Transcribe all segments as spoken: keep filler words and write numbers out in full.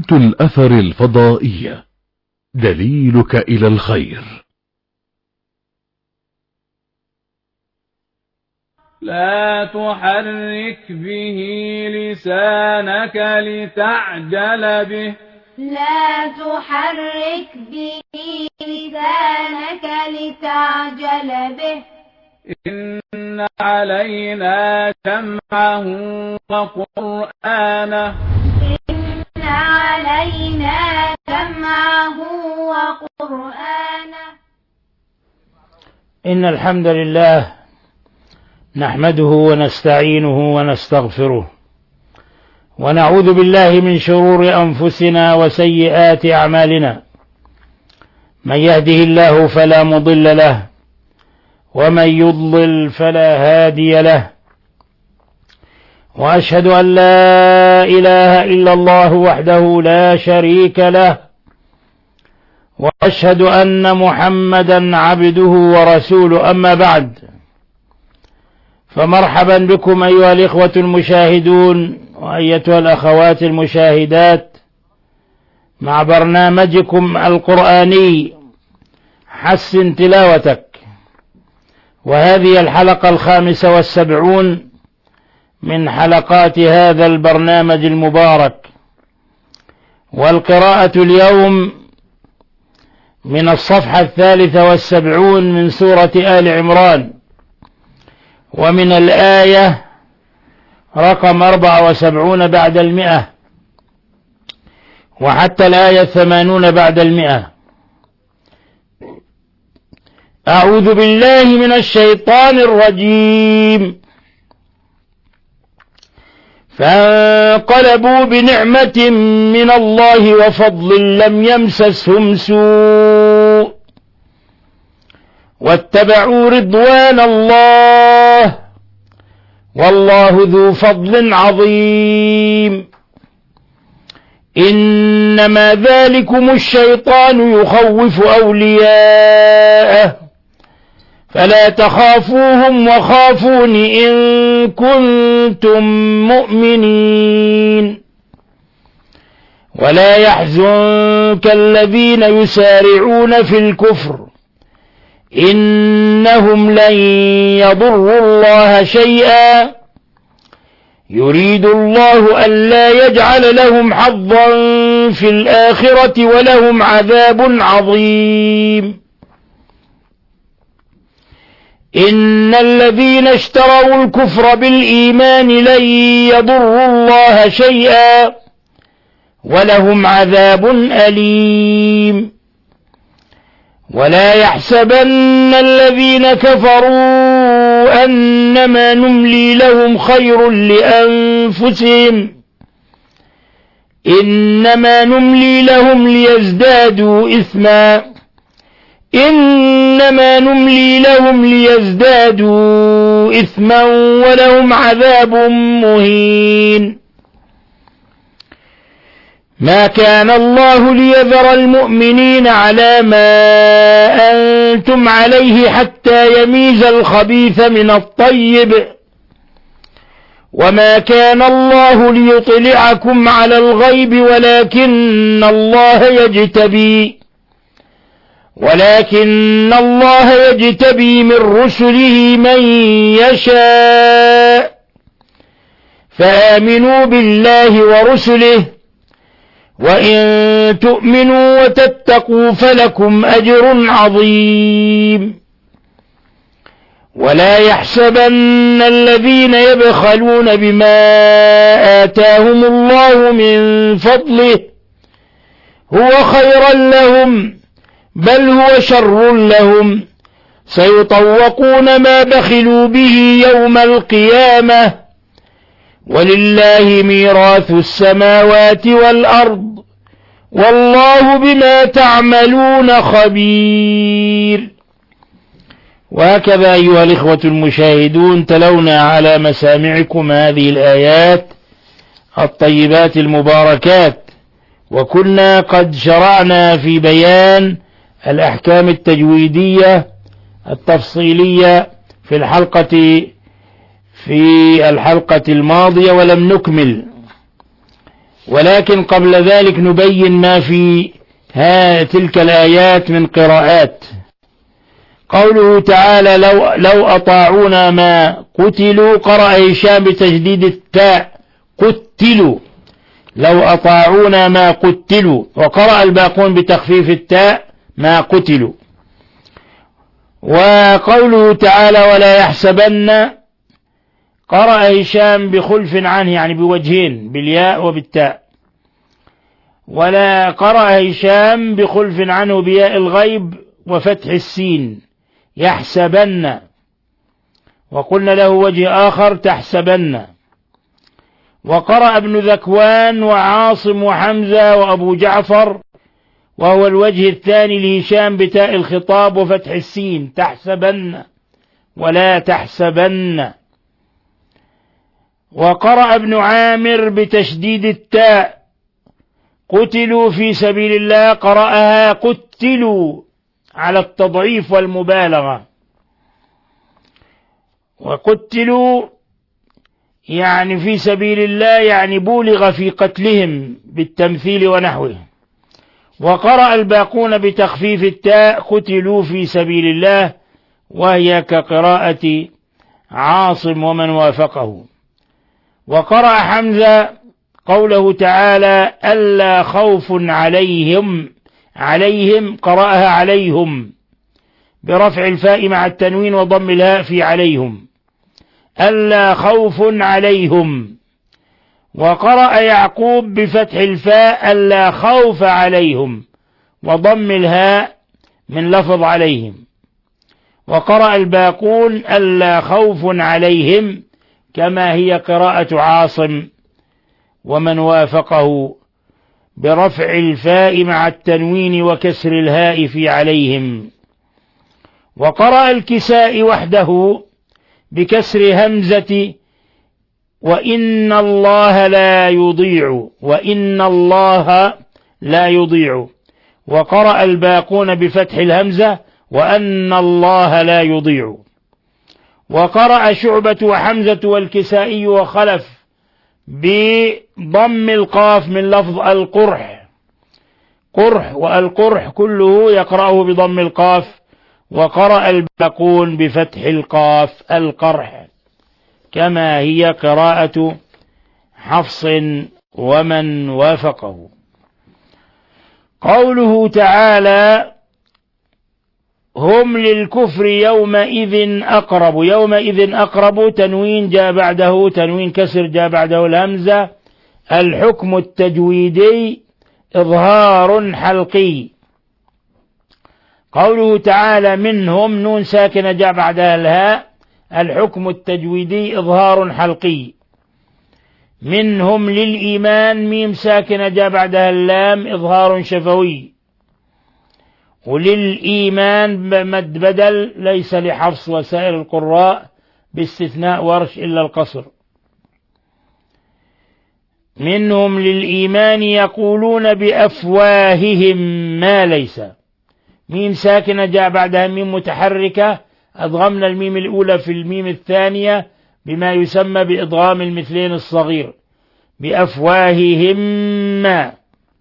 قناة الأثر الفضائية، دليلك إلى الخير. لا تحرك به لسانك لتعجل به لا تحرك به لسانك لتعجل به إن علينا جمعه وقرآنه إن علينا جمعه وقرآنه. إن الحمد لله نحمده ونستعينه ونستغفره، ونعوذ بالله من شرور أنفسنا وسيئات أعمالنا. من يهده الله فلا مضل له، ومن يضلل فلا هادي له، وأشهد أن لا إله إلا الله وحده لا شريك له، وأشهد أن محمدا عبده ورسوله. أما بعد، فمرحبا بكم أيها الإخوة المشاهدون وأيتها الأخوات المشاهدات مع برنامجكم القرآني حسن تلاوتك، وهذه الحلقة الخامسة والسبعون من حلقات هذا البرنامج المبارك. والقراءة اليوم من الصفحة الثالثة والسبعون من سورة آل عمران، ومن الآية رقم أربعة وسبعون بعد المئة وحتى الآية الثمانون بعد المئة. أعوذ بالله من الشيطان الرجيم. فانقلبوا بنعمة من الله وفضل لم يمسسهم سوء واتبعوا رضوان الله والله ذو فضل عظيم. إنما ذلكم الشيطان يخوف أولياءه فلا تخافوهم وخافون إن كنتم مؤمنين. ولا يحزنك الذين يسارعون في الكفر إنهم لن يضروا الله شيئا يريد الله ألا يجعل لهم حظا في الآخرة ولهم عذاب عظيم. إن الذين اشتروا الكفر بالإيمان لن يضروا الله شيئا ولهم عذاب أليم. ولا يحسبن الذين كفروا أنما نملي لهم خير لأنفسهم إنما نملي لهم ليزدادوا إثما إنما نملي لهم ليزدادوا إثما ولهم عذاب مهين. ما كان الله ليذر المؤمنين على ما أنتم عليه حتى يميز الخبيث من الطيب وما كان الله ليطلعكم على الغيب ولكن الله يجتبي ولكن الله يجتبي من رسله من يشاء فآمنوا بالله ورسله وإن تؤمنوا وتتقوا فلكم أجر عظيم. ولا يحسبن الذين يبخلون بما آتاهم الله من فضله هو خيرا لهم بل هو شر لهم سيطوقون ما بخلوا به يوم القيامة ولله ميراث السماوات والأرض والله بما تعملون خبير. وهكذا أيها الإخوة المشاهدون تلونا على مسامعكم هذه الآيات الطيبات المباركات، وكنا قد شرعنا في بيان الأحكام التجويدية التفصيلية في الحلقة في الحلقة الماضية ولم نكمل، ولكن قبل ذلك نبين ما في ها تلك الآيات من قراءات. قوله تعالى لو, لو أطاعونا ما قتلوا، قرأ هشام بتجديد التاء قتلوا، لو أطاعونا ما قتلوا، وقرأ الباقون بتخفيف التاء ما قتلوا. وقوله تعالى ولا يحسبن، قرأ هشام بخلف عنه يعني بوجهين بالياء وبالتاء، ولا قرأ هشام بخلف عنه بياء الغيب وفتح السين يحسبن، وقلنا له وجه آخر تحسبن. وقرأ ابن ذكوان وعاصم وحمزة وأبو جعفر، وهو الوجه الثاني لهشام بتاء الخطاب وفتح السين تحسبن ولا تحسبن. وقرأ ابن عامر بتشديد التاء قتلوا في سبيل الله، قرأها قتلوا على التضعيف والمبالغة. وقتلوا يعني في سبيل الله يعني بولغ في قتلهم بالتمثيل ونحوه. وقرأ الباقون بتخفيف التاء قتلوا في سبيل الله، وهي كقراءة عاصم ومن وافقه. وقرأ حمزة قوله تعالى ألا خوف عليهم، عليهم قرأها عليهم برفع الفاء مع التنوين وضم الهاء في عليهم، ألا خوف عليهم. وقرأ يعقوب بفتح الفاء ألا خوف عليهم وضم الهاء من لفظ عليهم. وقرأ الباقون ألا خوف عليهم كما هي قراءة عاصم ومن وافقه برفع الفاء مع التنوين وكسر الهاء في عليهم. وقرأ الكسائي وحده بكسر همزة وإن الله لا يضيع، وإن الله لا يضيع. وقرأ الباقون بفتح الهمزة وأن الله لا يضيع. وقرأ شعبة وحمزة والكسائي وخلف بضم القاف من لفظ القرح، قرح والقرح كله يقرأه بضم القاف. وقرأ الباقون بفتح القاف القرح كما هي قراءة حفص ومن وافقه. قوله تعالى هم للكفر يومئذ أقرب، يومئذ أقرب تنوين جاء بعده تنوين كسر جاء بعده الهمزة. الحكم التجويدي إظهار حلقي. قوله تعالى منهم نون ساكنة جاء بعدها الهاء، الحكم التجويدي إظهار حلقي. منهم للإيمان ميم ساكنة جاء بعدها اللام إظهار شفوي. وللإيمان مد بدل ليس لحفص وسائر القراء باستثناء ورش إلا القصر. منهم للإيمان يقولون بأفواههم ما ليس، ميم ساكنة جاء بعدها ميم متحركة أضغمنا الميم الأولى في الميم الثانية بما يسمى بإضغام المثلين الصغير بأفواههم ما.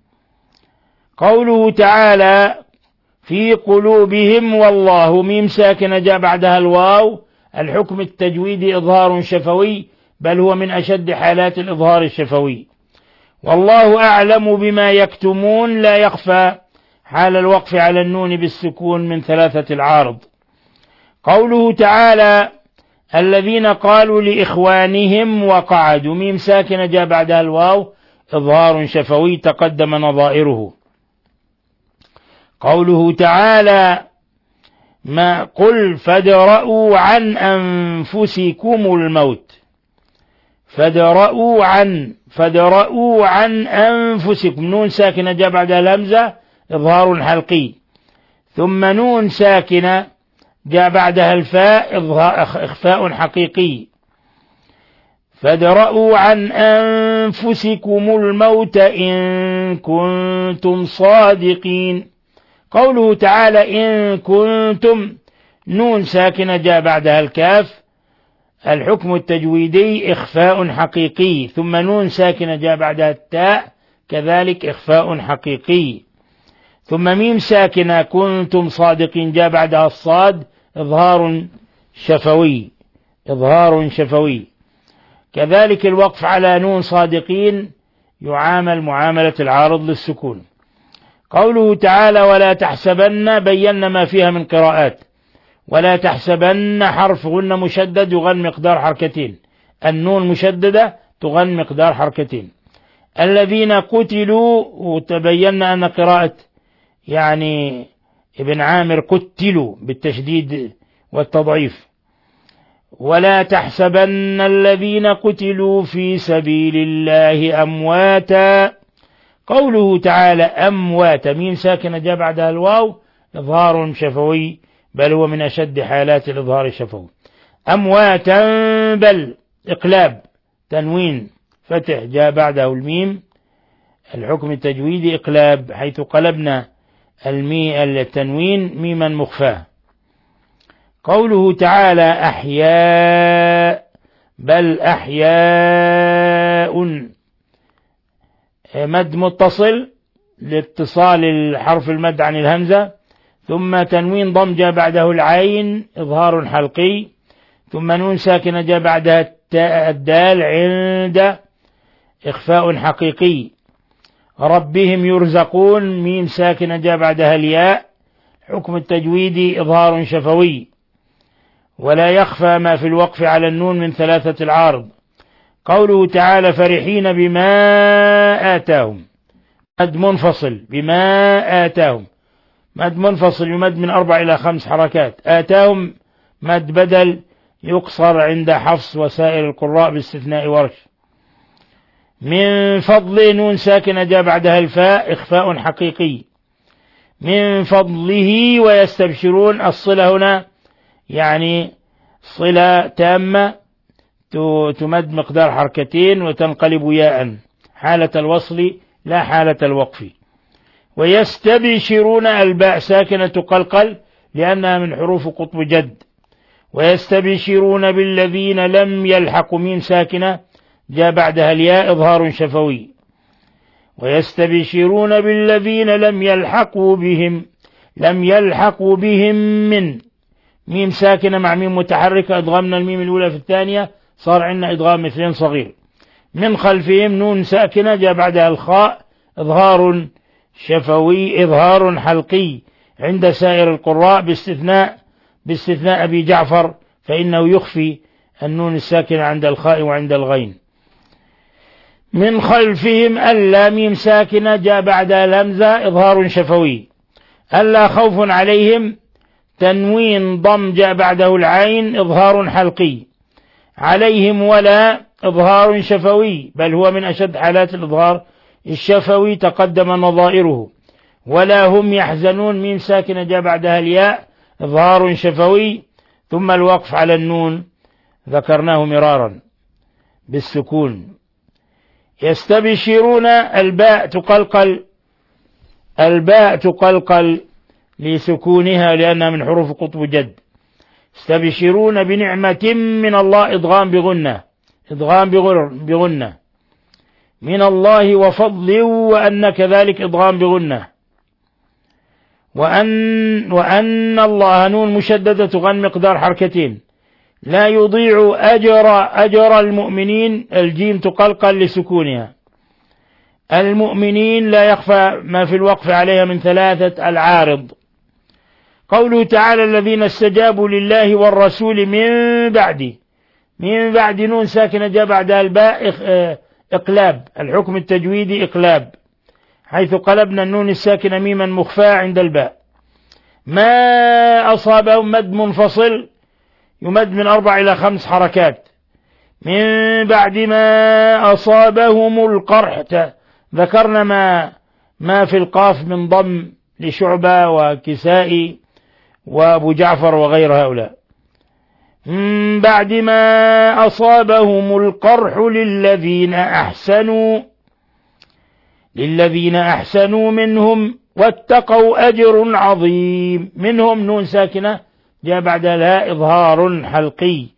قوله تعالى في قلوبهم والله ميم ساكنة جاء بعدها الواو، الحكم التجويدي إظهار شفوي، بل هو من أشد حالات الإظهار الشفوي. والله أعلم بما يكتمون لا يخفى حال الوقف على النون بالسكون من ثلاثة العارض. قوله تعالى الذين قالوا لإخوانهم وقعدوا ميم ساكنة جاء بعدها الواو إظهار شفوي تقدم نظائره. قوله تعالى ما قل فادرءوا عن أنفسكم الموت، فادرءوا عن فادرءوا عن أنفسكم نون ساكنة جاء بعدها الهمزة إظهار حلقي، ثم نون ساكنة جاء بعدها الفاء إخفاء حقيقي. فادرءوا عن أنفسكم الموت إن كنتم صادقين. قوله تعالى إن كنتم نون ساكنة جاء بعدها الكاف الحكم التجويدي إخفاء حقيقي، ثم نون ساكنة جاء بعدها التاء كذلك إخفاء حقيقي، ثم ميم ساكنة كنتم صادقين جاء بعدها الصاد إظهار شفوي إظهار شفوي. كذلك الوقف على نون صادقين يعامل معاملة العارض للسكون. قوله تعالى ولا تحسبن بينا ما فيها من قراءات. ولا تحسبن حرف غنة مشدد يغن مقدار حركتين، النون مشددة تغن مقدار حركتين. الذين قتلوا وتبين أن قراءة يعني ابن عامر قتلوا بالتشديد والتضعيف. ولا تحسبن الذين قتلوا في سبيل الله أمواتا. قوله تعالى أمواتا ميم ساكنة جاء بعدها الواو إظهار شفوي، بل هو من أشد حالات الإظهار الشفوي. أمواتا بل إقلاب تنوين فتح جاء بعده الميم، الحكم التجويدي إقلاب حيث قلبنا المي التنوين ميما مخفاه. قوله تعالى أحياء بل أحياء مد متصل لاتصال الحرف المد عن الهمزة، ثم تنوين ضم جاء بعده العين إظهار حلقي، ثم نون ساكنة جاء بعدها الدال عند إخفاء حقيقي. ربهم يرزقون ميم ساكنة جاء بعدها الياء، حكم التجويدي إظهار شفوي، ولا يخفى ما في الوقف على النون من ثلاثة العارض. قوله تعالى فرحين بما آتاهم مد منفصل بما آتاهم، مد منفصل يمد من أربع إلى خمس حركات. آتاهم مد بدل يقصر عند حفص وسائر القراء باستثناء ورش. من فضل نون ساكنة جاء بعدها الفاء إخفاء حقيقي. من فضله ويستبشرون الصلة هنا يعني صلة تامة تمد مقدار حركتين وتنقلب ياء حالة الوصل لا حالة الوقف. ويستبشرون الباء ساكنة تقلقل لأنها من حروف قطب جد. ويستبشرون بالذين لم يلحقوا ميم ساكنة جاء بعدها الياء إظهار شفوي. ويستبشرون بالذين لم يلحقوا بهم لم يلحقوا بهم من ميم ساكنة مع ميم متحركة أدغمنا الميم الأولى في الثانية صار عندنا إدغام مثلين صغير. من خلفهم نون ساكنة جاء بعدها الخاء إظهار شفوي إظهار حلقي عند سائر القراء باستثناء باستثناء أبي جعفر فإنه يخفي النون الساكنة عند الخاء وعند الغين. من خلفهم ألا ميم ساكنة جاء بعدها الهمزة إظهار شفوي. ألا خوف عليهم تنوين ضم جاء بعده العين إظهار حلقي. عليهم ولا إظهار شفوي، بل هو من أشد حالات الإظهار الشفوي تقدم نظائره. ولا هم يحزنون ميم ساكنة جاء بعدها الياء إظهار شفوي، ثم الوقف على النون ذكرناه مرارا بالسكون. يستبشرون الباء تقلقل الباء تقلقل لسكونها لأنها من حروف قطب جد. استبشرون بنعمة من الله إدغام بغنة إدغام بغنة من الله وفضل وأن كذلك إدغام بغنة. وأن, وأن الله نون مشددة تغن مقدار حركتين. لا يضيع أجر أجر المؤمنين الجيم تقلقل لسكونها. المؤمنين لا يخفى ما في الوقف عليها من ثلاثة العارض. قوله تعالى الذين استجابوا لله والرسول من بعد من بعد نون ساكنة جاء بعدها الباء إقلاب، الحكم التجويدي إقلاب حيث قلبنا النون الساكنة ميما مخفاة عند الباء. ما أصابهم مد منفصل يمد من أربع إلى خمس حركات. من بعد ما أصابهم القرح ذكرنا ما ما في القاف من ضم لشعبة وكسائي وأبو جعفر وغير هؤلاء. من بعد ما أصابهم القرح للذين أحسنوا للذين أحسنوا منهم واتقوا أجر عظيم. منهم نون ساكنة جاء بعد الهاء إظهار حلقي،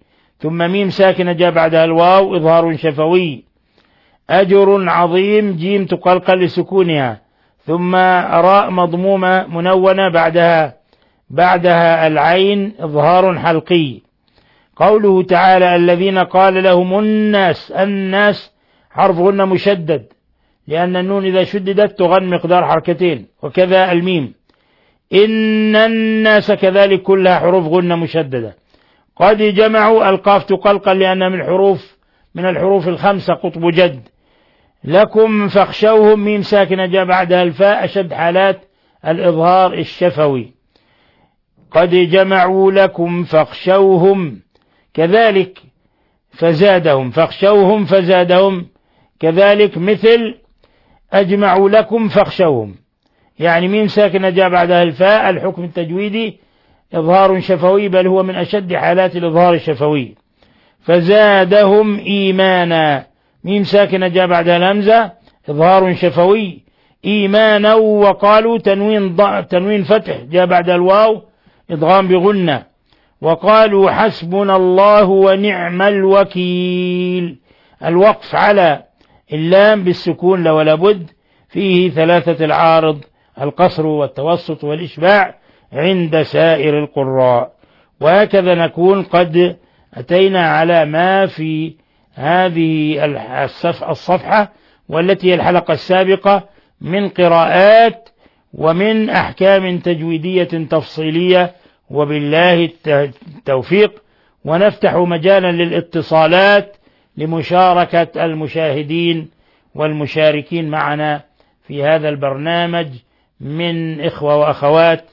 ثم ميم ساكنة جاء بعدها الواو إظهار شفوي. أجر عظيم جيم تقلقل لسكونها، ثم راء مضمومة منونة بعدها بعدها العين إظهار حلقي. قوله تعالى الذين قال لهم الناس، الناس حرف غنة مشدد لأن النون إذا شددت تغن مقدار حركتين، وكذا الميم. إن الناس كذلك كلها حروف غنة مشددة. قد جمعوا القاف تقلقل لأن من الحروف من الحروف الخمسة قطب جد. لكم فاخشوهم ميم ساكنة جاء بعدها الفاء أشد حالات الإظهار الشفوي. قد جمعوا لكم فاخشوهم كذلك فزادهم، فاخشوهم فزادهم كذلك مثل أجمعوا لكم فاخشوهم. يعني ميم ساكنة جاء بعدها الفاء الحكم التجويدي إظهار شفوي، بل هو من أشد حالات الإظهار الشفوي. فزادهم إيمانا ميم ساكنة جاء بعدها الهمزة إظهار شفوي إيمانا. وقالوا تنوين تنوين فتح جاء بعد الواو إدغام بغنة. وقالوا حسبنا الله ونعم الوكيل. الوقف على اللام بالسكون لا ولا بد، فيه ثلاثة العارض القصر والتوسط والإشباع عند سائر القراء. وهكذا نكون قد أتينا على ما في هذه الصفحة والتي هي الحلقة السابقة من قراءات ومن أحكام تجويدية تفصيلية، وبالله التوفيق. ونفتح مجالا للاتصالات لمشاركة المشاهدين والمشاركين معنا في هذا البرنامج من إخوة وأخوات،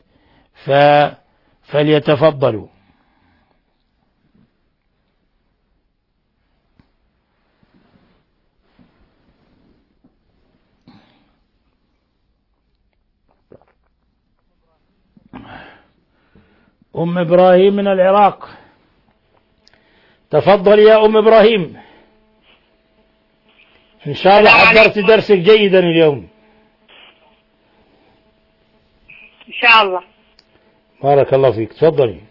فليتفضلوا. أم إبراهيم من العراق، تفضل يا أم إبراهيم. إن شاء الله حضرت درسك جيدا اليوم إن شاء الله. بارك الله فيك، تفضلي.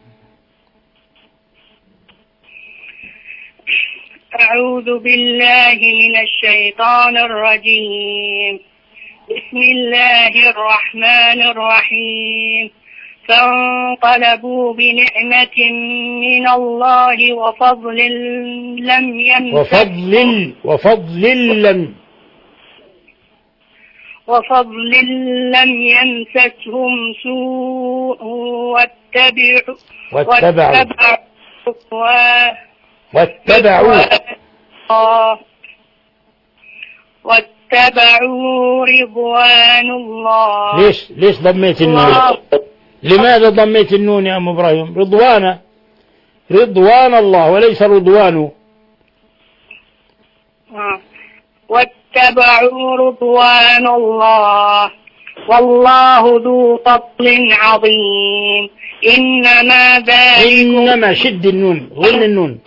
أعوذ بالله من الشيطان الرجيم. بسم الله الرحمن الرحيم. فانقلبوا بنعمة من الله وفضل لم يمسسهم وفضل وفضل لم وفضل لم يمسسهم سوء واتبعوا واتبعوا واتبعوا واتبعوا واتبعوا رضوان الله. ليش ليش ضميت النون؟ لماذا ضميت النون يا أم إبراهيم؟ رضوان رضوان الله وليس رضوان. واتبعوا رضوان الله والله ذو فضل عظيم. إنما ذلك إنما شد النون غن النون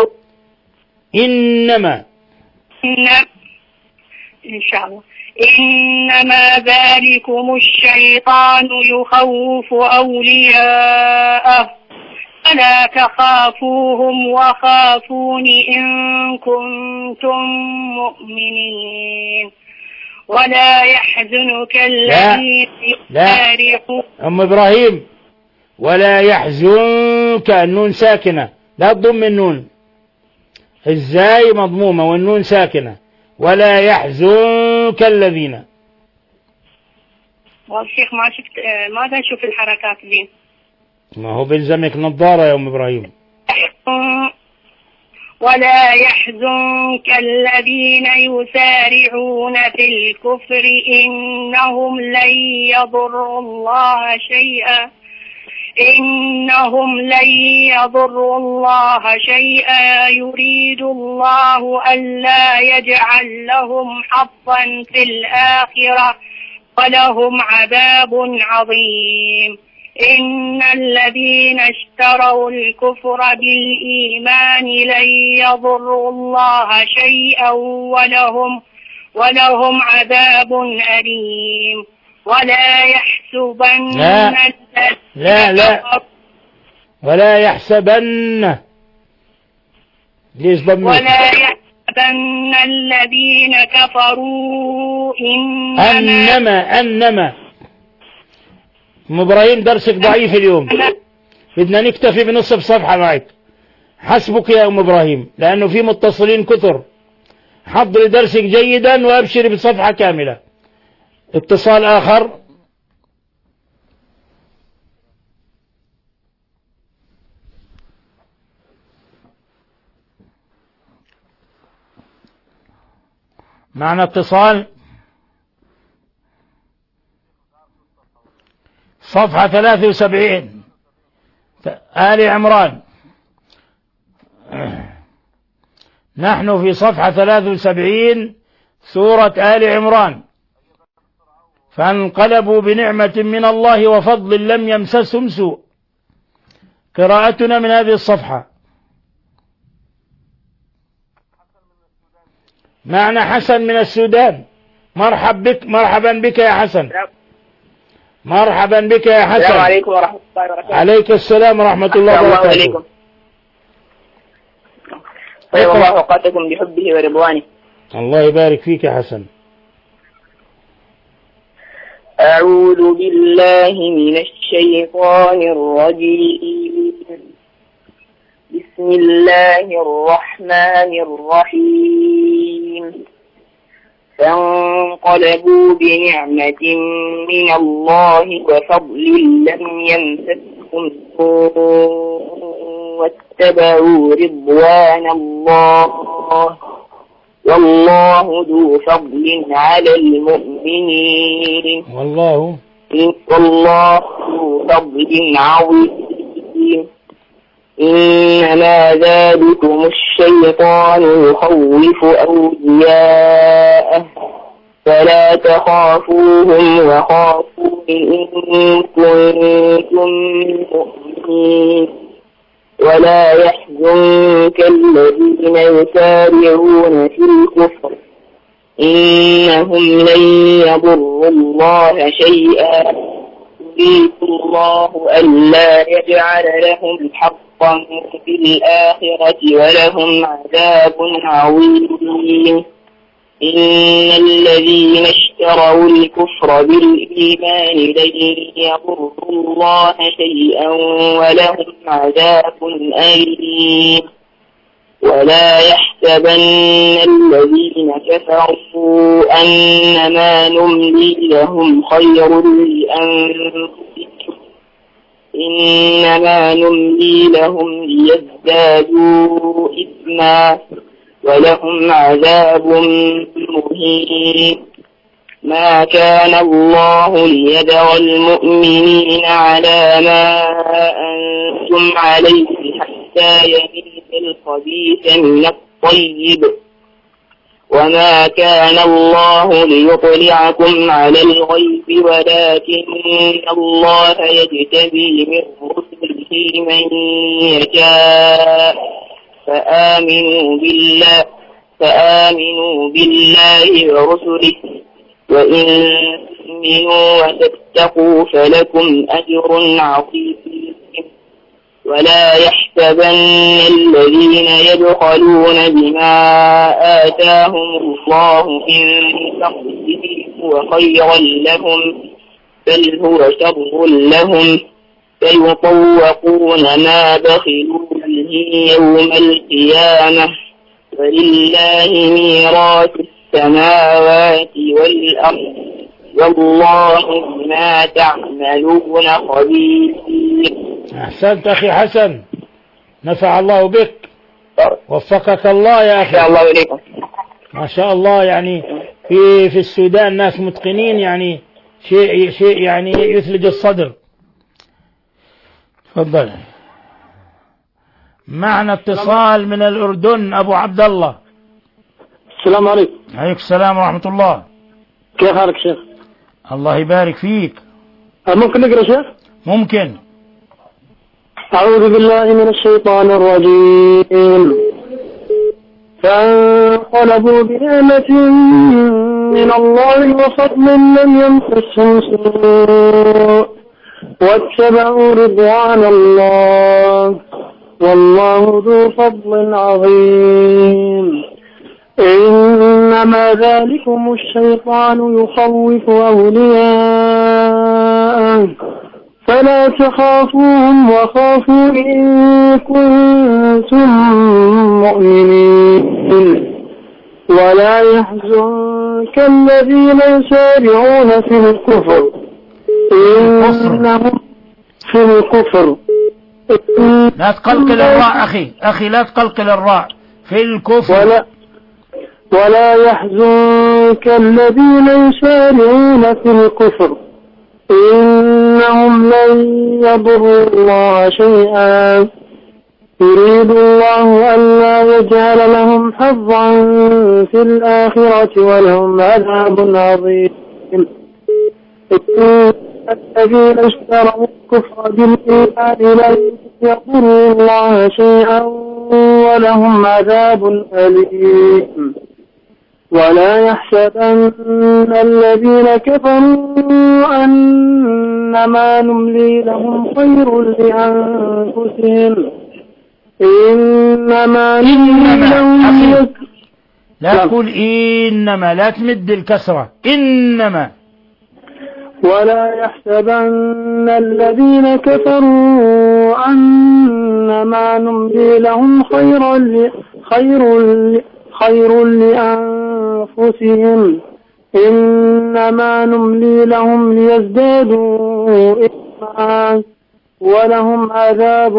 إنما إن إن شاء الله. إنما ذلكم الشيطان يخوف أولياءه فلا تخافوهم وخافون إن كنتم مؤمنين. ولا يحزنك الذين يسارعون. أم إبراهيم ولا يحزنك النون ساكنة لا تضم النون، الزاي مضمومة والنون ساكنة. ولا يحزنك الذين. والشيخ ما شفت ماذا نشوف الحركات دي؟ ما هو بيلزمك نظارة يا أم إبراهيم. ولا يحزنك الذين يسارعون في الكفر إنهم لن يضروا الله شيئا إنهم لن يضروا الله شيئا يريد الله ألا يجعل لهم حظا في الآخرة ولهم عذاب عظيم. إن الذين اشتروا الكفر بالإيمان لن يضروا الله شيئا ولهم ولهم عذاب أليم. ولا يحسبن لا لا, لا ولا يحسبن ليش ضمنت؟ ولا يحسبن الذين كفروا إنما أنما أنما أم إبراهيم درسك ضعيف اليوم، بدنا نكتفي بنصف صفحة معك. حسبك يا أم إبراهيم، لأنه في متصلين كثر. حضري درسك جيدا وأبشري بصفحة كاملة. اتصال آخر. معنا اتصال. صفحة ثلاثة وسبعين آل عمران. نحن في صفحة ثلاثة وسبعين سورة آل عمران. فانقلبوا بنعمة من الله وفضل لم يمسسهم سوء. قراءتنا من هذه الصفحة. معنا حسن من السودان. مرحب بك، مرحبا بك يا حسن. مرحبا بك يا حسن. السلام عليكم ورحمة الله وبركاته. عليك السلام ورحمة الله وبركاته. طيب الله أوقاتكم بحبه ورضوانه. الله يبارك فيك يا حسن. أعوذ بالله من الشيطان الرجيم. بسم الله الرحمن الرحيم. فانقلبوا بنعمة من الله وفضل لم يمسسهم سوء واتبعوا رضوان الله والله ذو فضل على المؤمنين والله والله ذو فضل عظيم. إنما ذلكم الشيطان يخوف أولياءه فلا تخافوهم وخافون إن كنتم مؤمنين. ولا يحزنك الذين يسارعون في الكفر إنهم لن يضروا الله شيئا يريد الله ألا يجعل لهم حظا في الآخرة ولهم عذاب عظيم. إن الذين اشتروا الكفر بالإيمان لن يضروا الله شيئا ولهم عذاب أليم. ولا يحسبن الذين كفروا أنما نملي لهم خير لأنفسهم إنما نملي لهم ليزدادوا إثما ولهم عذاب مهين. ما كان الله ليذر المؤمنين على ما أنتم عليه حتى يميز الخبيث من الطيب وما كان الله ليطلعكم على الغيب ولكن الله يجتبي من رسله من يشاء فآمنوا بالله فآمنوا بالله ورسله وإن تؤمنوا وتتقوا فلكم أجر عظيم. ولا يحسبن الذين يبخلون بما آتاهم الله من فضله هو خيرا لهم بل هو شر لهم سيطوقون ما بخلوا به يوم القيامة ولله ميراث السماوات والأرض والله بما تعملون خبير. أحسنت أخي حسن، نفع الله بك، وفقك الله يا أخي. ما شاء الله إليكم. ما شاء الله، يعني في في السودان ناس متقنين، يعني شيء شيء يعني يثلج الصدر. تفضل. معنا اتصال من الأردن أبو عبد الله. السلام عليكم. عليكم السلام ورحمة الله. كيف حالك شيخ؟ الله يبارك فيك. ممكن نقرأ شيخ؟ ممكن. أعوذ بالله من الشيطان الرجيم. فانقلبوا بنعمة من الله وفضل لم يمسسهم سوء واتبعوا رضوان الله والله ذو فضل عظيم. إنما ذلكم الشيطان يخوف أولياءه فلا تخافوهم وخافون إن كنتم مؤمنين. ولا يحزنك الذين يسارعون في الكفر إنهم في الكفر. لا تقلقل الراء أخي أخي لا تقلقل الراء في الكفر. ولا, ولا يحزنك الذين يسارعون في الكفر إنهم لن يضروا الله شيئا يريد الله ألا يجعل لهم حظا في الآخرة ولهم عذاب عظيم. الذين اشتروا الكفر بالإيمان لن يضروا الله شيئا ولهم عذاب أليم. ولا يحسبن الذين كفروا أنما نملي لهم خير لأنفسهم إنما نملي لهم. لا تقول إنما، لا تمد الكسرة، إنما. ولا يحسبن الذين كفروا أنما نملي لهم خير خير خير لأنفسهم إنما نملي لهم ليزدادوا إثما ولهم عذاب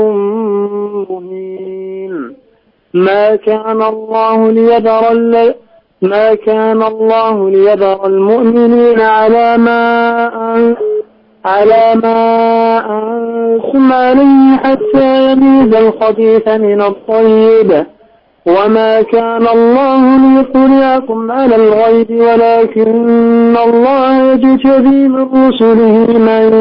مهين. ما كان الله ليذر ما كان الله ليذر المؤمنين على ما على ما أنتم عليه حتى يميز الخبيث من الطيب وما كان الله ليطلعكم على الغيب ولكن الله يجتبي من رسله من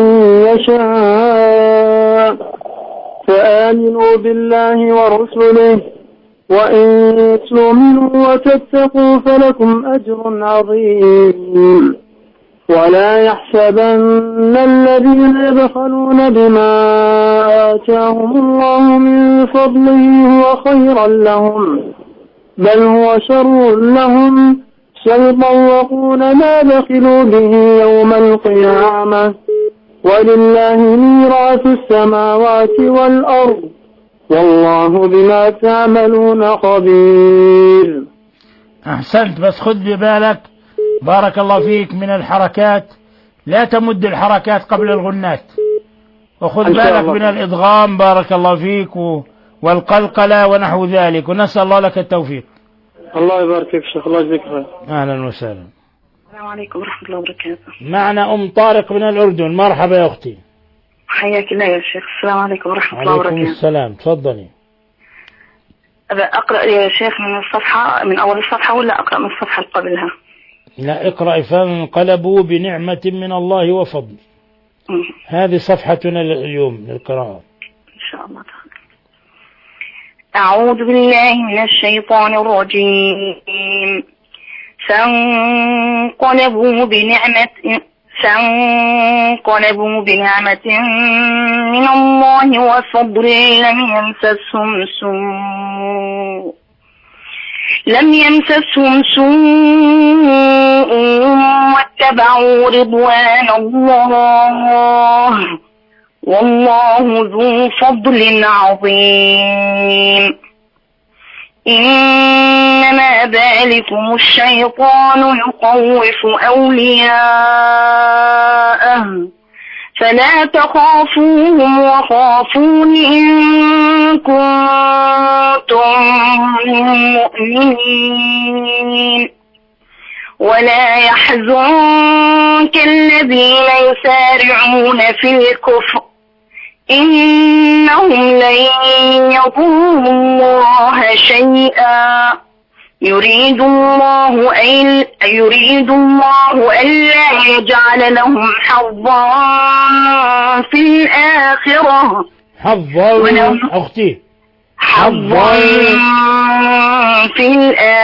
يشاء فآمنوا بالله ورسله وإن تؤمنوا وتتقوا فلكم أجر عظيم. ولا يحسبن الذين يبخلون بما آتاهم الله من فضله هو خيرا لهم بل هو شر لهم سيطوقون ما بخلوا به يوم القيامة ولله ميراث السماوات والأرض والله بما تعملون خبير. أحسنت، بس خذ ببالك بارك الله فيك من الحركات، لا تمد الحركات قبل الغنات، وخذ بالك من الإدغام بارك الله فيك والقلقلة ونحو ذلك، ونسأل الله لك التوفيق. الله يبارك فيك شيخ، الله يجزيك خير. أهلا وسهلا. السلام عليكم ورحمة الله وبركاته. معنا أم طارق من الأردن، مرحبا يا أختي. حياك الله يا شيخ. السلام عليكم ورحمة الله وبركاته. عليكم السلام، تفضلي. أقرأ يا شيخ من الصفحة من أول الصفحة ولا أقرأ من الصفحة اللي قبلها؟ لا، اقرأ. فانقلبوا بنعمة من الله وفضل. م. هذه صفحتنا اليوم للقراءة إن شاء الله. أعوذ بالله من الشيطان الرجيم. فانقلبوا بنعمة فانقلبوا بنعمة من الله وفضل لم يمسسهم سوء لم يمسسهم سوء واتبعوا رضوان الله والله ذو فضل عظيم. إنما ذلكم الشيطان يخوف أولياءه فلا تخافوهم وخافون إن كنتم مؤمنين. ولا يحزنك الذين يسارعون في الكفر إنهم لن يضروا الله شيئا يريد الله أن يريد الله ألا يجعل لهم حظا في الآخرة. حظا أختي، حظا في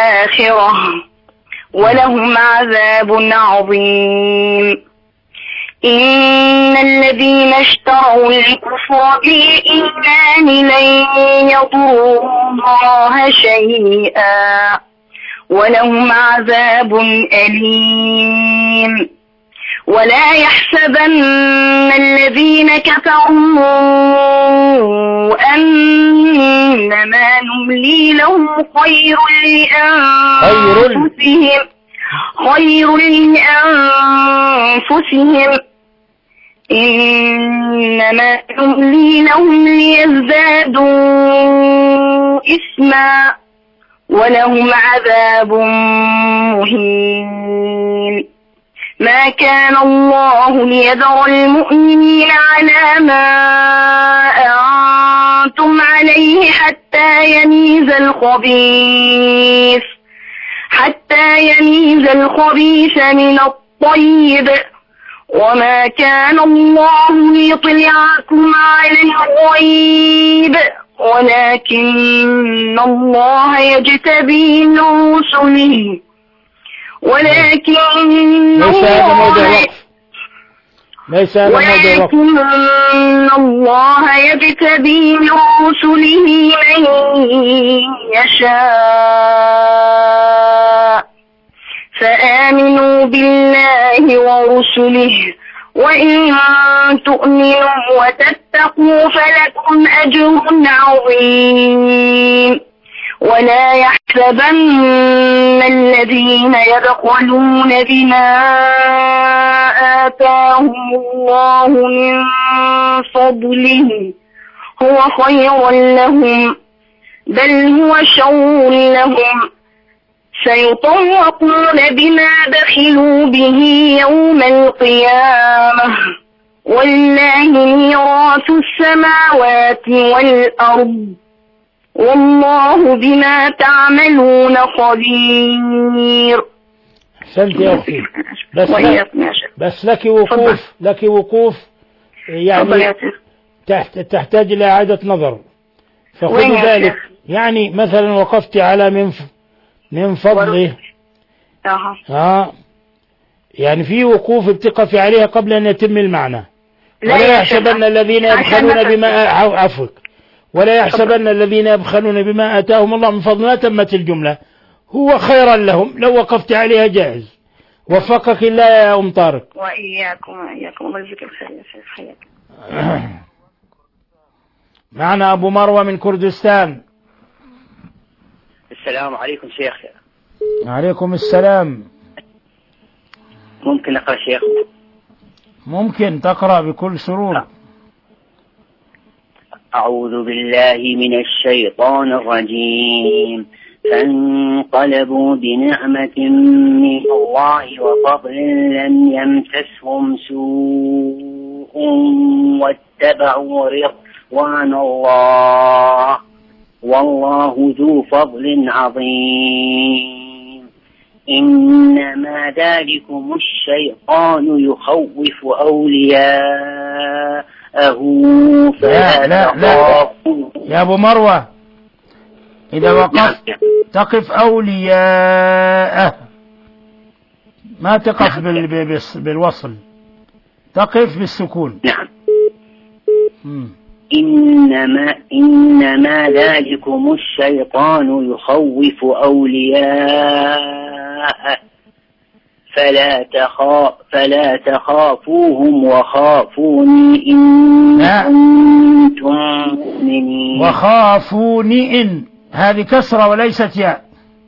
الآخرة ولهم عذاب عظيم. إن الذين اشتروا الكفر بالإيمان لن يضروا الله شيئا ولهم عذاب أليم. ولا يحسبن الذين كفروا أنما نملي لهم خير لأنفسهم خير لأنفسهم إنما نملي لهم ليزدادوا إثما ولهم عذاب مهين. ما كان الله ليذر المؤمنين على ما أنتم عليه حتى يميز الخبيث حتى يميز الخبيث من الطيب وما كان الله ليطلعكم على الغيب ولكن الله يجتبي من رسله ولكن الله ليس ولكن الله يجتبي من رسله من يشاء فآمنوا بالله ورسله وإن تؤمنوا وتتقوا فلكم أجر عظيم. ولا يحسبن الذين يبخلون بما آتاهم الله من فضله هو خيرا لهم بل هو شر لهم سيطوقون بما بخلوا به يوم القيامة ولله ميراث السماوات والأرض والله بما تعملون خبير. أحسنت يا أختي. بس, لك بس لك وقوف لك وقوف يعني تحت تحتاج إلى إعادة نظر فخذ ذلك. يعني مثلا وقفت على من من فضله ها يعني في وقوف بتقف عليها قبل أن يتم المعنى. ولا يحسبن الذين يبخلون بما عفوك ولا يحسبن الذين يبخلون بما آتاهم الله من فضله. تمت الجملة هو خيرا لهم. لو وقفت عليها جائز. وفقك الله يا أم طارق. وإياكم وإياكم الله يجزيك الخير يا شيخ. حياك. معنا أبو مروة من كردستان. السلام عليكم شيخ. عليكم السلام. ممكن نقرأ شيخ؟ ممكن تقرأ بكل سرور. أعوذ بالله من الشيطان الرجيم. فانقلبوا بنعمة من الله وفضل لم يمسسهم سوء واتبعوا رضوان الله والله ذو فضل عظيم. إنما ذلكم الشيطان يخوف أولياءه فلا لا لا يا أبو مروة إذا وقفت تقف أولياءه ما تقف بالوصل تقف بالسكون. نعم. إنما, إنما ذلكم الشيطان يخوف أولياءه فلا, تخا فلا تخافوهم وخافوني إن كنتم مؤمنين. وخافوني إن هذه كسرة وليست ياء.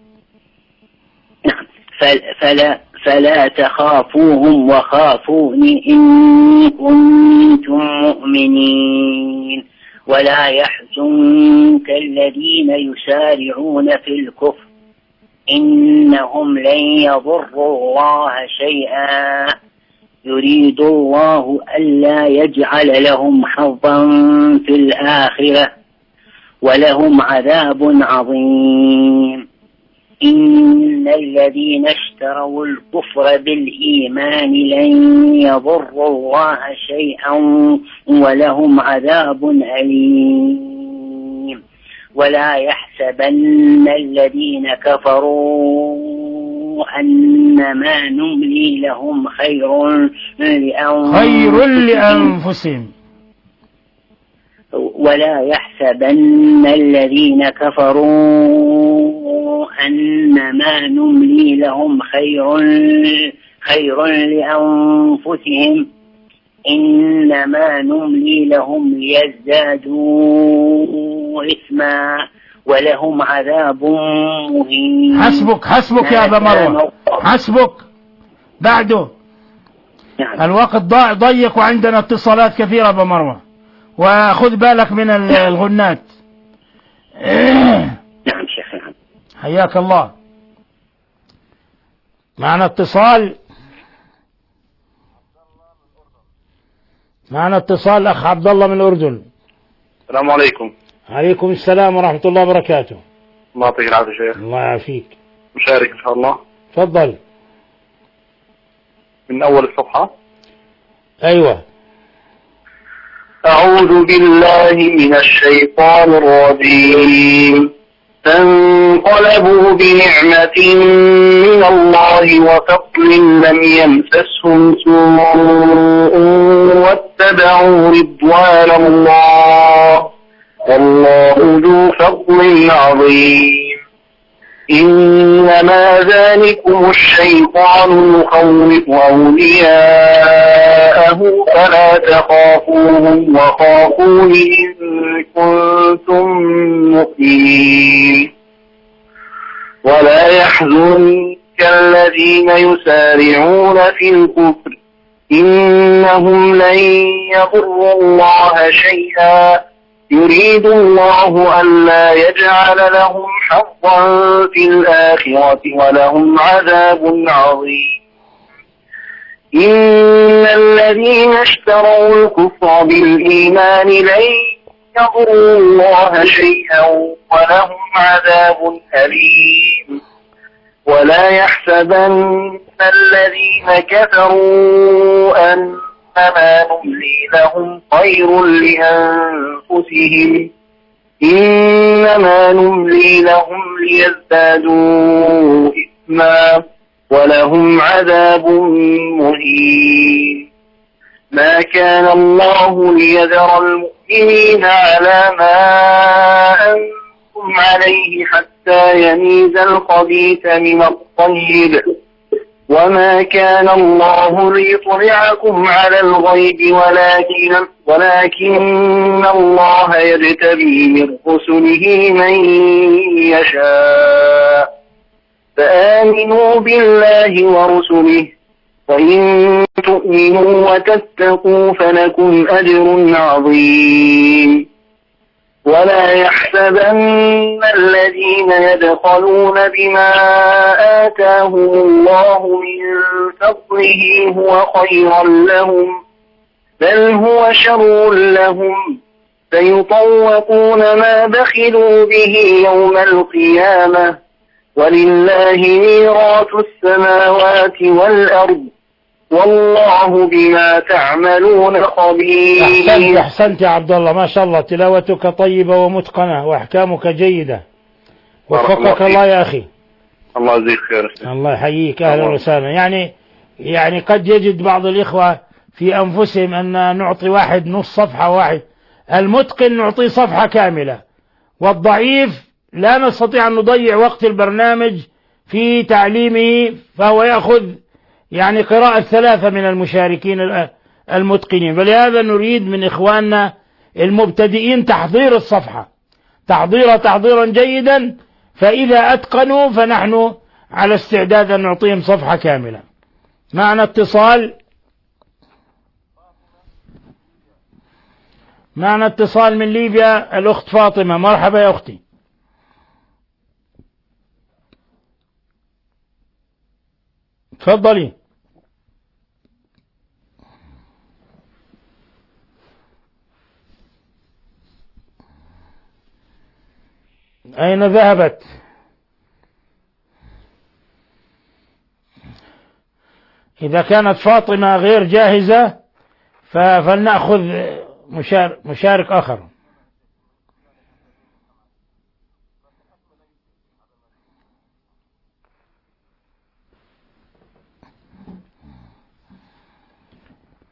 نعم. فلا, فلا تخافوهم وخافوني إن كنتم مؤمنين. ولا يحزنك الذين يسارعون في الكفر إنهم لن يضروا الله شيئا يريد الله ألا يجعل لهم حظا في الآخرة ولهم عذاب عظيم. إن الذين اشتروا الكفر بالإيمان لن يضروا الله شيئا ولهم عذاب أليم. ولا يحسبن الذين كفروا أنما نملي لهم خير لأنفسهم خير لأنفسهم ولا يحسبن الذين كفروا أنما نملي لهم خير خير لأنفسهم إنما نملي لهم ليزدادوا إثما ولهم عذاب مهين. حسبك حسبك يا أبا مروة، حسبك. بعده نعم. الوقت ضيق وعندنا اتصالات كثيرة أبا مروة، وخذ بالك من الغنات. نعم شيخ. نعم. حياك الله. معنا اتصال معنا اتصال أخ عبد الله من الأردن. السلام عليكم. عليكم السلام ورحمة الله وبركاته. الله يعطيك العافية شيخ. الله يعافيك. مشارك إن شاء الله. تفضل. من أول الصفحة. أيوة. أعوذ بالله من الشيطان الرجيم. فانقلبوا بنعمة من الله وفضل لم يمسسهم سوء واتبعوا رضوان الله والله ذو فضل عظيم. إنما ذلكم الشيطان يخوف أولياءه فلا تخافوهم وخافون إن كنتم مؤمنين. ولا يحزنك الذين يسارعون في الكفر إنهم لن يضروا الله شيئا يريد الله ألا يجعل لهم حظا في الآخرة ولهم عذاب عظيم. إن الذين اشتروا الكفر بالإيمان لن يضروا الله شيئا ولهم عذاب أليم. ولا يحسبن الذين كفروا أنما نملي لهم خير لأنفسهم إنما نملي لهم ليزدادوا إثما ولهم عذاب مهين. ما كان الله ليذر المؤمنين على ما أنتم عليه حتى يميز الخبيث من الطيب وما كان الله ليطلعكم على الغيب ولكن, ولكن الله يجتبي من رسله من يشاء. فآمنوا بالله ورسله وإن تؤمنوا وتتقوا فلكم أجر عظيم. ولا يحسبن الذين يدخلون بما آتاهم الله من فضله هو خيرا لهم بل هو شر لهم سيطوقون ما بخلوا به يوم القيامة ولله ميراث السماوات والأرض والله بما تعملون خبير. أحسنت أحسنت يا عبد الله، ما شاء الله، تلاوتك طيبة ومتقنة وأحكامك جيدة، وفقك الله يا أخي. الله يجزيك خير. الله يحييك، أهلا وسهلا. يعني يعني قد يجد بعض الإخوة في أنفسهم أن نعطي واحد نص صفحة واحد، المتقن نعطيه صفحة كاملة، والضعيف لا نستطيع أن نضيع وقت البرنامج في تعليمه، فهو يأخذ يعني قراءة ثلاثة من المشاركين المتقنين. فلهذا نريد من إخواننا المبتدئين تحضير الصفحة، تحضيرها تحضيرا جيدا، فإذا أتقنوا فنحن على استعداد أن نعطيهم صفحة كاملة. معنا اتصال معنا اتصال من ليبيا، الأخت فاطمة. مرحبا يا أختي. تفضلي. أين ذهبت؟ إذا كانت فاطمة غير جاهزة فلنأخذ مشارك آخر.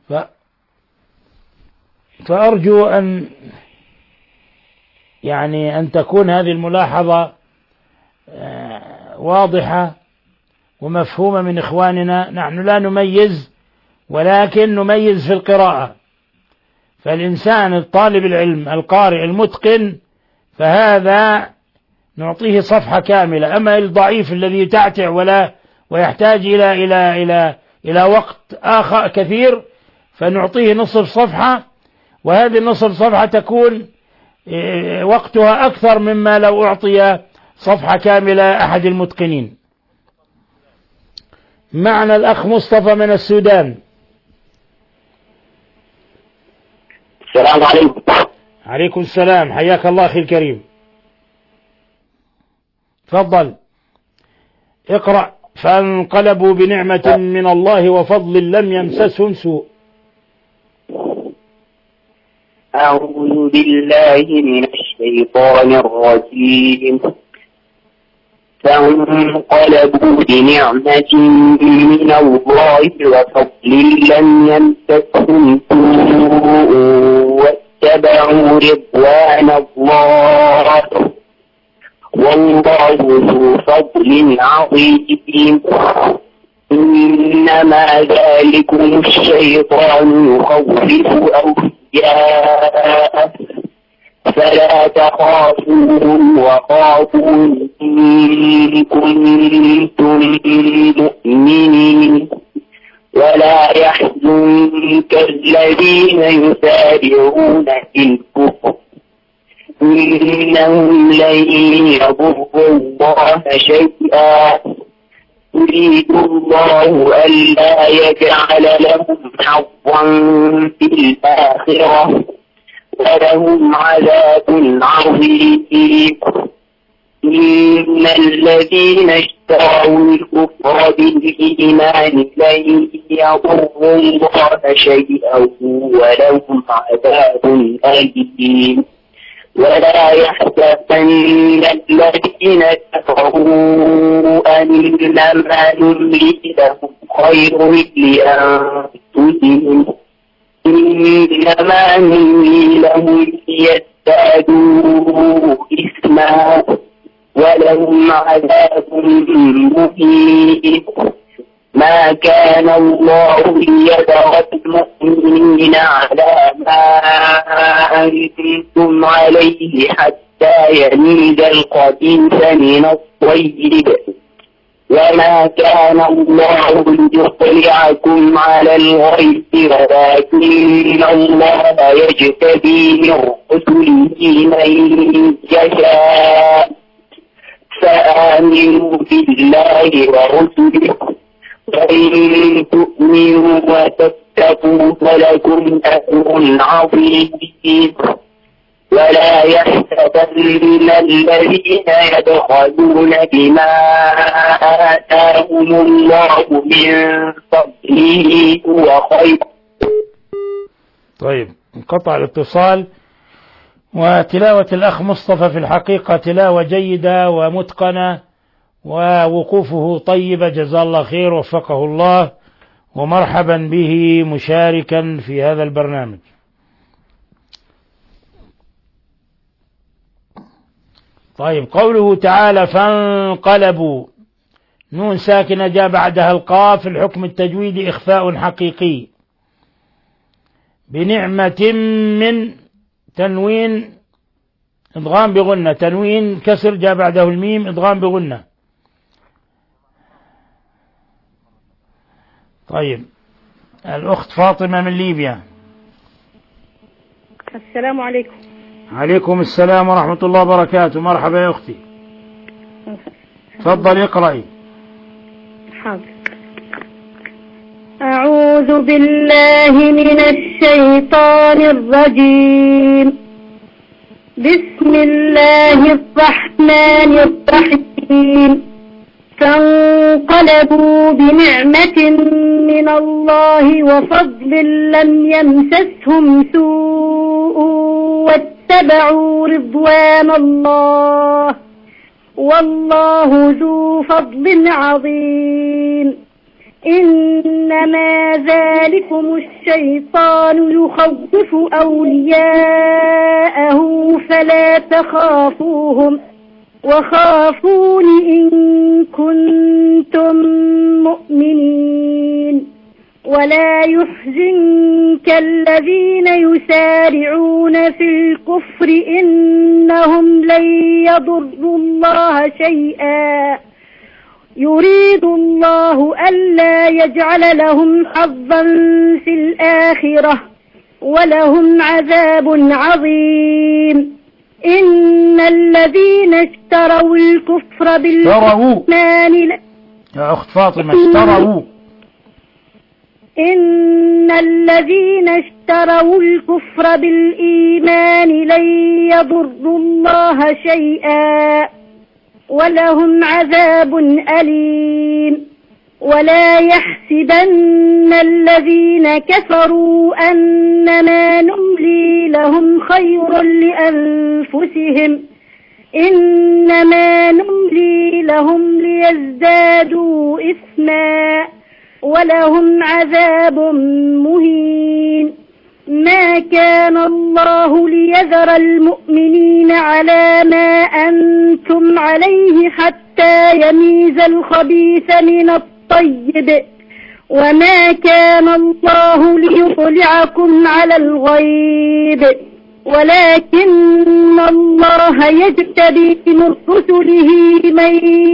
ف... فأرجو أن يعني أن تكون هذه الملاحظة واضحة ومفهومة من إخواننا. نحن لا نميز، ولكن نميز في القراءة. فالإنسان الطالب العلم القارئ المتقن فهذا نعطيه صفحة كاملة. أما الضعيف الذي يتعتع ولا ويحتاج إلى إلى إلى إلى وقت آخر كثير فنعطيه نصف صفحة، وهذه النصف صفحة تكون وقتها أكثر مما لو أعطي صفحة كاملة أحد المتقنين. معنا الأخ مصطفى من السودان. السلام عليكم. عليكم السلام، حياك الله أخي الكريم. تفضل اقرأ. فانقلبوا بنعمة من الله وفضل لم يمسسهم سوء. أعوذ بالله من الشيطان الرجيم. فانقلبوا بنعمة من الله وفضل لم يمسسهم سوء واتبعوا رضوان الله والله ذو فضل عظيم. إنما ذلكم الشيطان يخوف أولياءه فلا تخافوهم وخافون إن كنتم مؤمنين. ولا يحزنك الذين يسارعون في الكفر إنهم لن يضروا الله شيئا يريد الله ألا يجعل لهم حظا في الآخرة ولهم عذاب عظيم. إن الذين اشتروا الكفر بالإيمان لن يضروا الله شيئا ولهم عذاب أليم. ولا يحسبن الذين كفروا أنما نملي لهم خير لأنفسهم إنما نملي لهم ليزدادوا إثما ولهم عذاب مهين. ما كان الله ليذر المؤمنين على ما أنتم عليه حتى يميز الخبيث من الطيب وما كان الله ليطلعكم على الغيب ولكن الله يجتبي من رسله من يشاء. فآمنوا بالله ورسله وإن تؤمنوا وتتقوا فلكم أجر عظيم. ولا يحسبن الذين يبخلون بما آتاهم الله من فضله هو خير. طيب انقطع الاتصال. وتلاوة الأخ مصطفى في الحقيقة تلاوة جيدة ومتقنة ووقوفه طيبة، جزاه الله خير، وفقه الله، ومرحبا به مشاركا في هذا البرنامج. طيب قوله تعالى فانقلبوا، نون ساكنة جاء بعدها القاف، الحكم التجويدي إخفاء حقيقي. بنعمة من تنوين إدغام بغنة، تنوين كسر جاء بعده الميم إدغام بغنة. طيب الأخت فاطمة من ليبيا. السلام عليكم. عليكم السلام ورحمة الله وبركاته. مرحبا يا أختي، تفضل اقرأي. حاضر. أعوذ بالله من الشيطان الرجيم. بسم الله الرحمن الرحيم. فانقلبوا بنعمة من الله وفضل لم يمسسهم سوء واتبعوا رضوان الله والله ذو فضل عظيم. إنما ذلكم الشيطان يخوف أولياءه فلا تخافوهم وخافون إن كنتم مؤمنين ولا يحزنك الذين يسارعون في الكفر إنهم لن يضروا الله شيئا يريد الله ألا يجعل لهم حظا في الآخرة ولهم عذاب عظيم إن الذين اشتروا الكفر بالإيمان يا أخت فاطمة اشتروا إن الذين اشتروا الكفر بالإيمان لن يضروا الله شيئا ولهم عذاب أليم ولا يحسبن الذين كفروا أنما نملي لهم خير لأنفسهم إنما نملي لهم ليزدادوا إثما ولهم عذاب مهين ما كان الله ليذر المؤمنين على ما أنتم عليه حتى يميز الخبيث من الطيب وما كان الله ليطلعكم على الغيب ولكن الله يجتبي من رسله من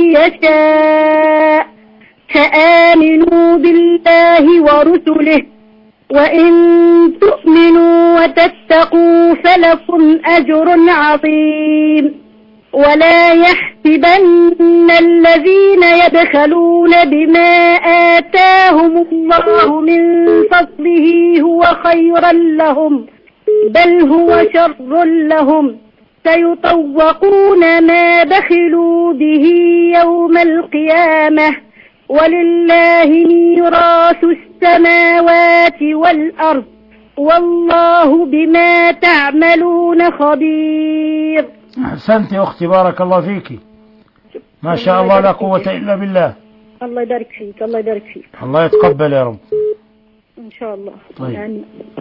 يشاء فآمنوا بالله ورسله وإن تؤمنوا وتتقوا فلكم أجر عظيم ولا يحسبن الذين يبخلون بما آتاهم الله من فضله هو خيرا لهم بل هو شر لهم سيطوقون ما بخلوا به يوم القيامة ولله ميراث السماوات والأرض والله بما تعملون خبير. أحسنت يا أختي بارك الله فيك ما شاء الله لا قوة إلا بالله. الله يبارك فيك الله يبارك فيك الله يتقبل يا رب إن شاء الله. طيب. يعني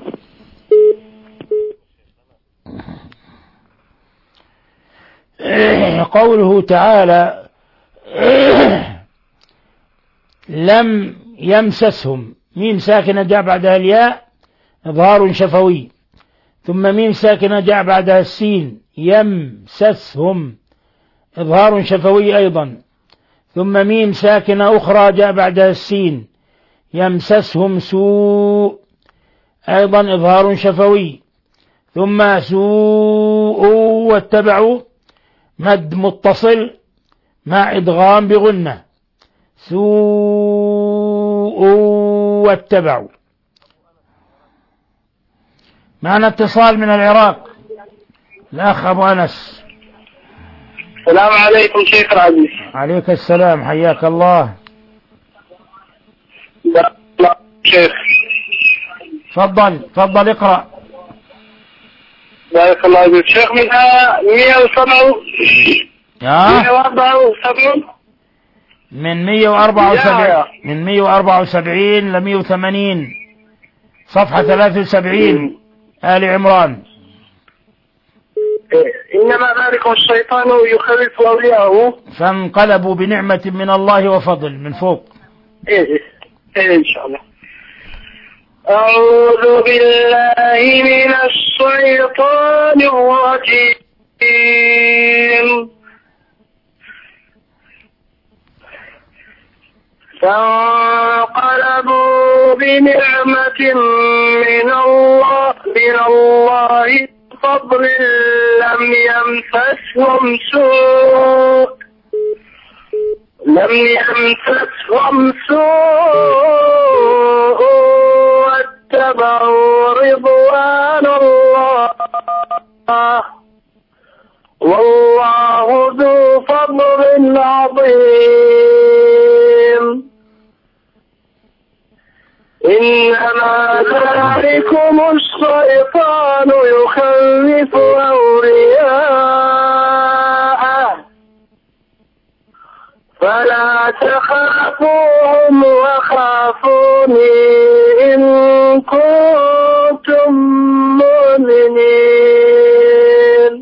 قوله تعالى لم يمسسهم ميم ساكنة جاء بعدها الياء إظهار شفوي ثم ميم ساكنة جاء بعدها السين يمسسهم إظهار شفوي أيضا ثم ميم ساكنة أخرى جاء بعدها السين يمسسهم سوء أيضا إظهار شفوي ثم سوء واتبعوا مد متصل مع إدغام بغنة سوء واتبعوا. معنا اتصال من العراق الأخ أبو أنس. السلام عليكم شيخ العزيز. عليك السلام حياك الله. شيخ تفضل تفضل اقرأ. بارك الله فيك شيخ. منها مئة وسبعة مئة وأربعة وسبعين من مئة وأربعة وسبعين من مئة وأربعة وسبعين ل مئة وثمانين صفحة ثلاثة وسبعين آل عمران. إنما ذلك الشيطان يخوف أولياءه فانقلبوا بنعمة من الله وفضل من فوق. إيه إيه إن شاء الله. أعوذ بالله من الشيطان الرجيم. فانقلبوا بنعمة من الله من الله فضل لم يمسسهم سوء لم يمسسهم سوء واتبعوا رضوان الله والله ذو فضل عظيم. إنما ذلكم الشيطان يخوف أولياءه فلا تخافوهم وخافوني إن كنتم مؤمنين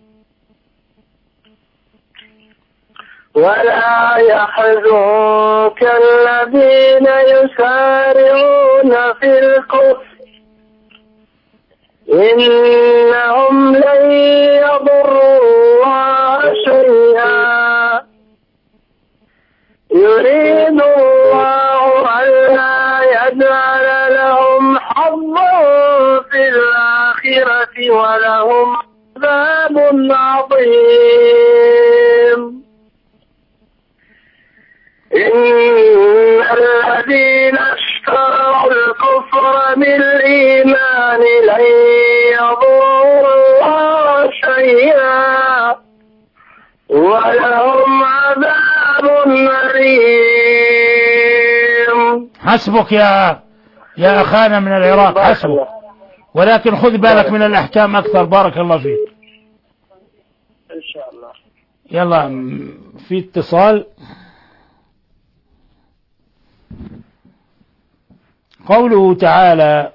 ولا يحزنك الذين يسارعون في الكفر إنهم لن يضروا الله شيئا يريد الله ألا يجعل لهم حظا في الآخرة ولهم عذاب عظيم إن الذين اشتروا الكفر بالإيمان لن يضروا الله شيئا ولهم عذاب أليم. حسبك يا يا أخانا من العراق، حسبك، ولكن خذ بالك من الأحكام أكثر. بارك الله فيك. إن شاء الله. يلا في اتصال. قوله تعالى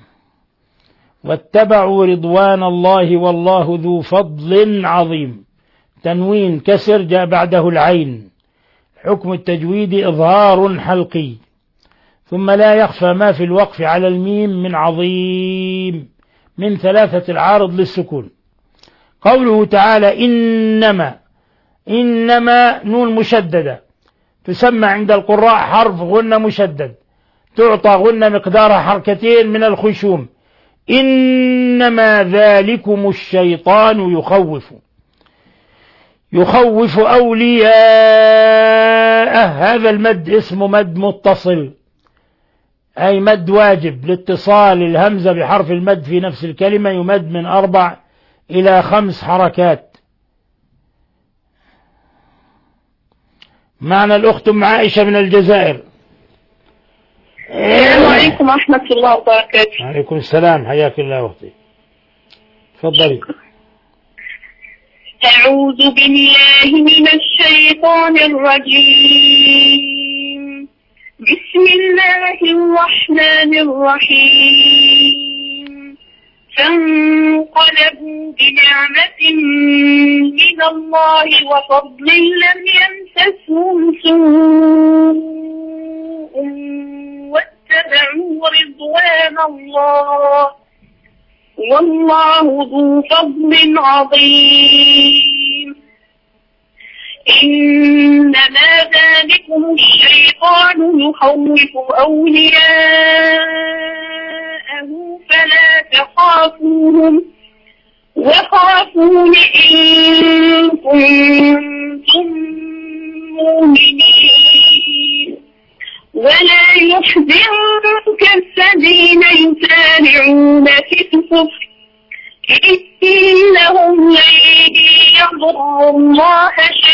واتبعوا رضوان الله والله ذو فضل عظيم، تنوين كسر جاء بعده العين، حكم التجويد إظهار حلقي، ثم لا يخفى ما في الوقف على الميم من عظيم من ثلاثة العارض للسكون. قوله تعالى إنما، إنما نون مشددة تسمى عند القراء حرف غنة مشدد، تعطى غنة مقدارها حركتين من الخشوم. إنما ذلكم الشيطان يخوف، يخوف أولياءه، هذا المد اسمه مد متصل، أي مد واجب لاتصال الهمزة بحرف المد في نفس الكلمة، يمد من أربع إلى خمس حركات. معنا الأخت أم عائشة من الجزائر. السلام عليكم ورحمة الله وبركاته. وعليكم السلام، حياك الله أختي، تفضلي. أعوذ بالله من الشيطان الرجيم، بسم الله الرحمن الرحيم. فانقلبوا بنعمة من الله وفضل لم يمسسهم سوء واتبعوا رضوان الله والله ذو فضل عظيم. إنما ذلكم الشيطان يخوف أولياءه فلا تخافوهم وخافون إن كنتم مؤمنين ولا يحزنك الذين يسارعون في الكفر إنهم لن يضروا الله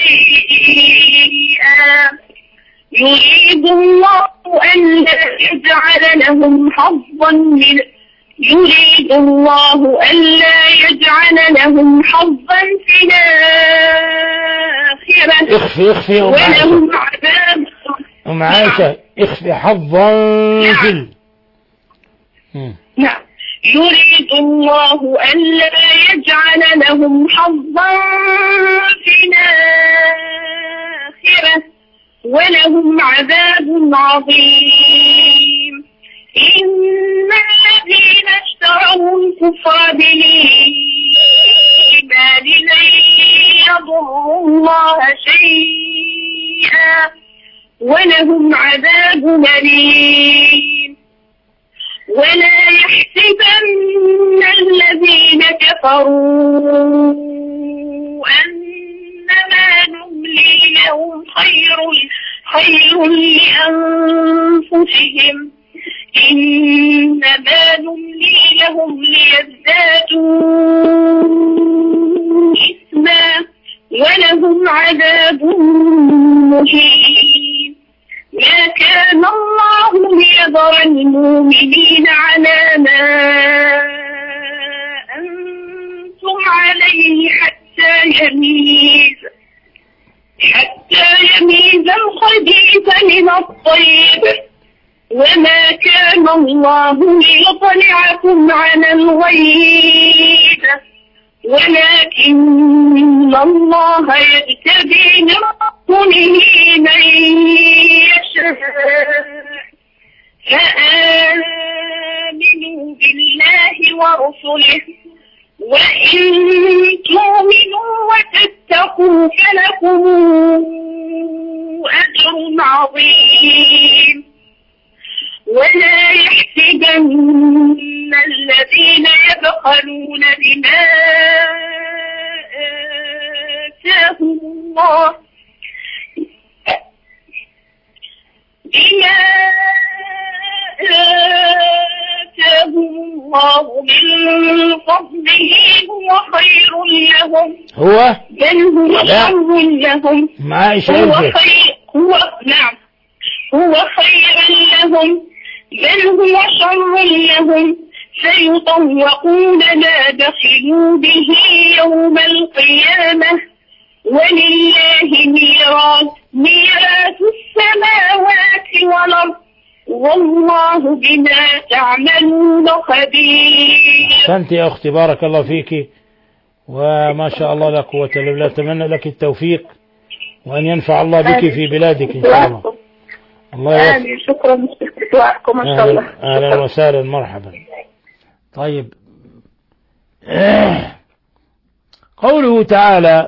شيئا يريد الله ألا يجعل لهم حظا من يريد الله ألا يجعل لهم حظا في الآخرة اخفي اخفي ولهم عذاب. أم عائشة اخفي حظا في ال... نعم. يريد الله ألا يجعل لهم حظا في الآخرة ولهم عذاب عظيم. إن الذين اشتروا الكفر بالإيمان لن يضروا الله شيئا ولهم عذاب أليم. ولا يحسبن الذين كفروا أنما نملي لهم خير خير لأنفسهم إنما نملي لهم ليزدادوا إثما ولهم عذاب مهين. ما كان الله ليذر المؤمنين على ما أنتم عليه حتى يميز حتى يميز الخبيث من الطيب وما كان الله ليطلعكم على الغيب ولكن الله يجتبي من رسله من يشاء فآمنوا بالله ورسله وإن تؤمنوا وتتقوا فلكم أجر عظيم ولا يحسبن الذين يبخلون بما آتاهم الله بما آتاهم الله من فضله هو خير لهم هو بل هو شر لهم هو خير هو نعم هو خير لهم بل هو شر لهم سيطوقون ما دخلوا به يوم القيامة ولله ميراث ميراث السماوات والأرض والله بما تعملون خبير. أحسنت يا أختي بارك الله فيك وما شاء الله لا قوة إلا بالله. أتمنى لك التوفيق وأن ينفع الله بك في بلادك إن شاء الله. الله آمين. شكرا لاستقبالكم ما شاء الله. أهلا وسهلا مرحبا. طيب قوله تعالى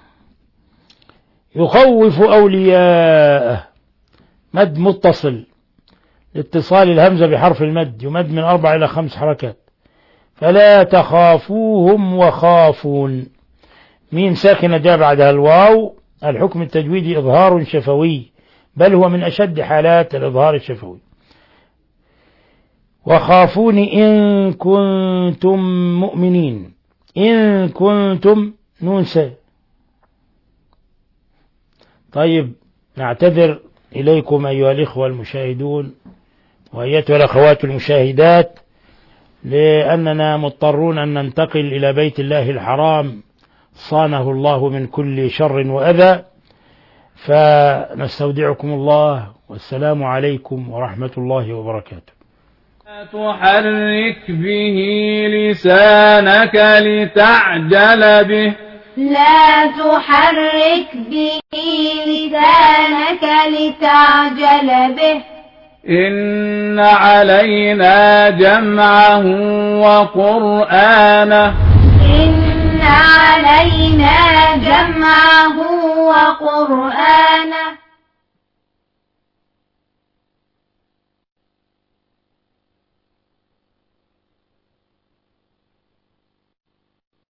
يخوف أولياءه مد متصل لاتصال الهمزة بحرف المد يمد من أربع إلى خمس حركات. فلا تخافوهم وخافون ميم ساكنة جاء بعدها الواو. الحكم التجويدي إظهار شفوي بل هو من أشد حالات الإظهار الشفوي. وخافون إن كنتم مؤمنين إن كنتم نونسا. طيب نعتذر إليكم أيها الإخوة المشاهدون وأيتها الأخوات المشاهدات لأننا مضطرون أن ننتقل إلى بيت الله الحرام صانه الله من كل شر وأذى. فنستودعكم الله والسلام عليكم ورحمة الله وبركاته. لا تحرك به لسانك لتعجل به لا تحرك به لسانك لتعجل به إن علينا جمعه وقرآنه إن علينا جمعه وقرآنه